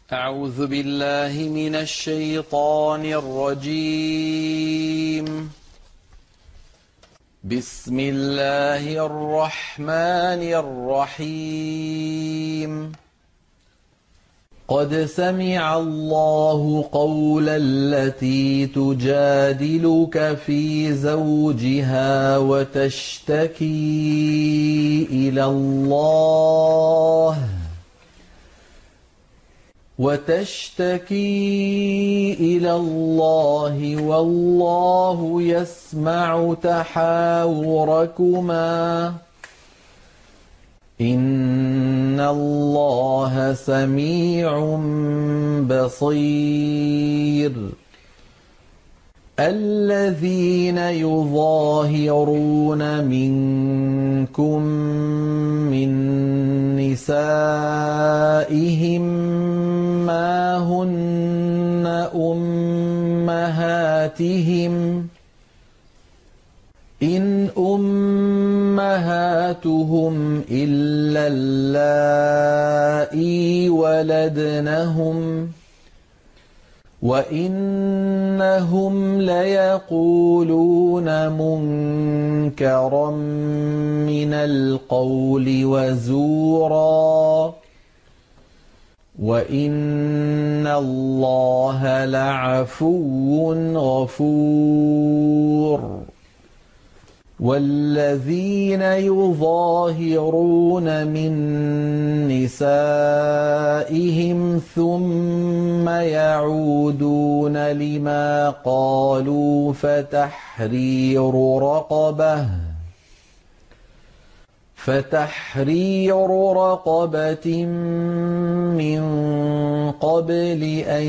أعوذ بالله من الشيطان الرجيم. بسم الله الرحمن الرحيم. قد سمع الله قول التي تجادلك في زوجها وتشتكي إلى الله والله يسمع تحاوركما إن الله سميع بصير. الذين يظاهرون منكم من نسائهم ما هن أمهاتهم إن أمهاتهم إلا اللائي ولدنهم وإنهم ليقولون منكرا من القول وزورا وإن الله لعفو غفور. والذين يظاهرون من نسائهم ثم يعودون لما قالوا فتحرير رقبة من قبل أن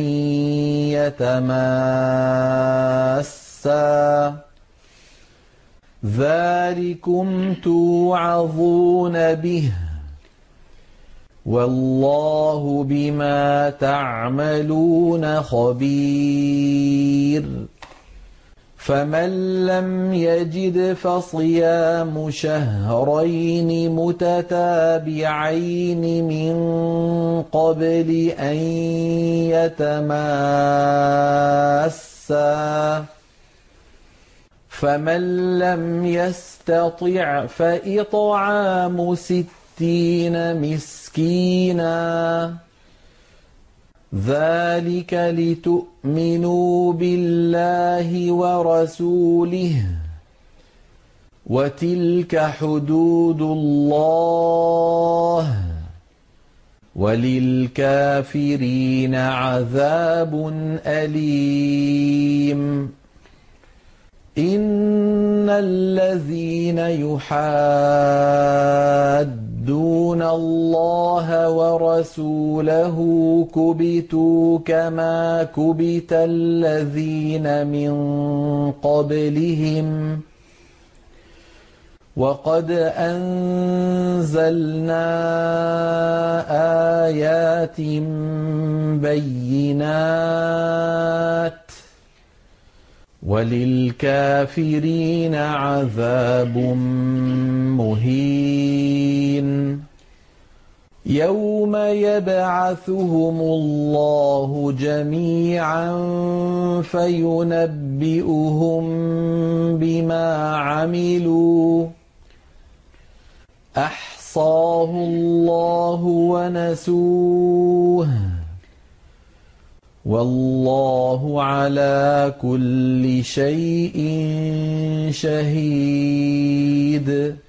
يتماسا ذلكم توعظون به والله بما تعملون خبير. فمن لم يجد فصيام شهرين متتابعين من قبل أن يتماسا فمن لم يستطع فإطعام 60 مسكينا ذلك لتؤمنوا بالله ورسوله وتلك حدود الله وللكافرين عذاب أليم. إن الذين يحادون الله ورسوله كبتوا كما كبت الذين من قبلهم وقد أنزلنا آيات بينات وللكافرين عذاب مهين. يوم يبعثهم الله جميعا فينبئهم بما عملوا أحصاه الله ونسوه والله على كل شيء شهيد.